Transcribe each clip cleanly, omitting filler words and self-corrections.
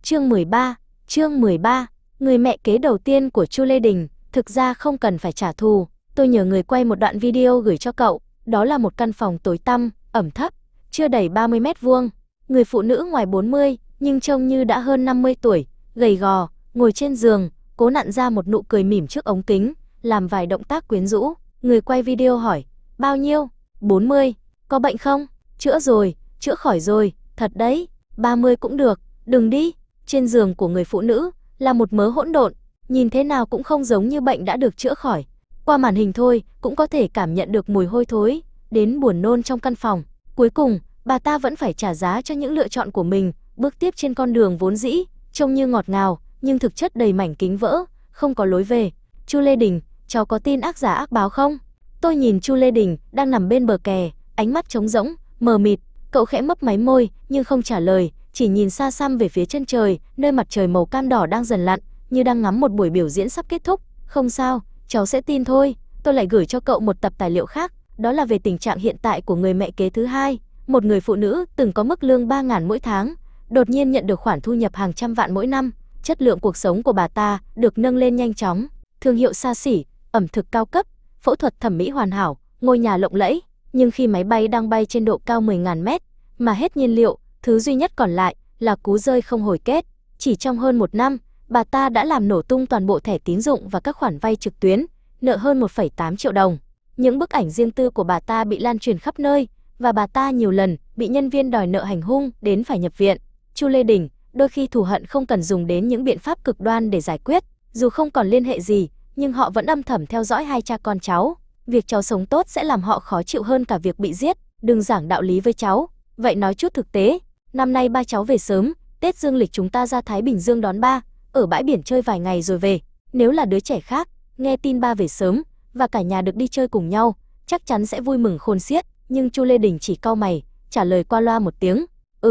Chương 13, người mẹ kế đầu tiên của Chu Lê Đình. Thực ra không cần phải trả thù, tôi nhờ người quay một đoạn video gửi cho cậu. Đó là một căn phòng tối tăm, ẩm thấp, chưa đầy 30 mét vuông. Người phụ nữ ngoài 40, nhưng trông như đã hơn 50 tuổi, gầy gò, ngồi trên giường, cố nặn ra một nụ cười mỉm trước ống kính, làm vài động tác quyến rũ. Người quay video hỏi, bao nhiêu? 40, có bệnh không? Chữa rồi, chữa khỏi rồi, thật đấy, 30 cũng được, đừng đi. Trên giường của người phụ nữ là một mớ hỗn độn, nhìn thế nào cũng không giống như bệnh đã được chữa khỏi. Qua màn hình thôi cũng có thể cảm nhận được mùi hôi thối, đến buồn nôn trong căn phòng. Cuối cùng, bà ta vẫn phải trả giá cho những lựa chọn của mình, bước tiếp trên con đường vốn dĩ trông như ngọt ngào, nhưng thực chất đầy mảnh kính vỡ, không có lối về. Chu Lê Đình, cháu có tin ác giả ác báo không? Tôi nhìn Chu Lê Đình đang nằm bên bờ kè, ánh mắt trống rỗng, mờ mịt. Cậu khẽ mấp máy môi nhưng không trả lời, chỉ nhìn xa xăm về phía chân trời, nơi mặt trời màu cam đỏ đang dần lặn, như đang ngắm một buổi biểu diễn sắp kết thúc. Không sao, cháu sẽ tin thôi. Tôi lại gửi cho cậu một tập tài liệu khác, đó là về tình trạng hiện tại của người mẹ kế thứ hai, một người phụ nữ từng có mức lương 3.000 mỗi tháng, đột nhiên nhận được khoản thu nhập hàng trăm vạn mỗi năm. Chất lượng cuộc sống của bà ta được nâng lên nhanh chóng, thương hiệu xa xỉ, ẩm thực cao cấp, phẫu thuật thẩm mỹ hoàn hảo, ngôi nhà lộng lẫy. Nhưng khi máy bay đang bay trên độ cao 10.000 mét mà hết nhiên liệu, thứ duy nhất còn lại là cú rơi không hồi kết. Chỉ trong hơn một năm, bà ta đã làm nổ tung toàn bộ thẻ tín dụng và các khoản vay trực tuyến, nợ hơn 1,8 triệu đồng. Những bức ảnh riêng tư của bà ta bị lan truyền khắp nơi, và bà ta nhiều lần bị nhân viên đòi nợ hành hung đến phải nhập viện. Chu Lê Đình, đôi khi thù hận không cần dùng đến những biện pháp cực đoan để giải quyết. Dù không còn liên hệ gì, nhưng họ vẫn âm thầm theo dõi hai cha con cháu. Việc cháu sống tốt sẽ làm họ khó chịu hơn cả việc bị giết. Đừng giảng đạo lý với cháu, vậy nói chút thực tế. Năm nay ba cháu về sớm, Tết dương lịch chúng ta ra Thái Bình Dương đón ba, ở bãi biển chơi vài ngày rồi về. Nếu là đứa trẻ khác, nghe tin ba về sớm và cả nhà được đi chơi cùng nhau, chắc chắn sẽ vui mừng khôn xiết. Nhưng Chu Lê Đình chỉ cau mày, trả lời qua loa một tiếng,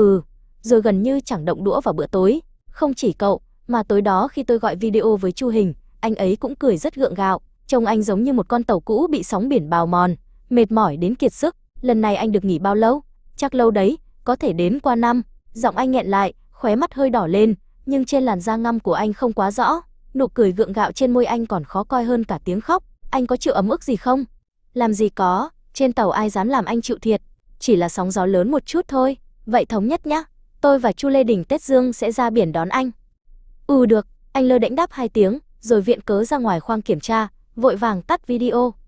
rồi gần như chẳng động đũa vào bữa tối. Không chỉ cậu, mà tối đó khi tôi gọi video với Chu Hình, anh ấy cũng cười rất gượng gạo. Trông anh giống như một con tàu cũ bị sóng biển bào mòn, mệt mỏi đến kiệt sức. Lần này anh được nghỉ bao lâu? Chắc lâu đấy, có thể đến qua năm. Giọng anh nghẹn lại, khóe mắt hơi đỏ lên, nhưng trên làn da ngăm của anh không quá rõ. Nụ cười gượng gạo trên môi anh còn khó coi hơn cả tiếng khóc. Anh có chịu ấm ức gì không? Làm gì có, trên tàu ai dám làm anh chịu thiệt, chỉ là sóng gió lớn một chút thôi. Vậy thống nhất nhá, tôi và Chu Lê Đình Tết Dương sẽ ra biển đón anh. Được, anh lơ đễnh đáp 2 tiếng, rồi viện cớ ra ngoài khoang kiểm tra, vội vàng tắt video.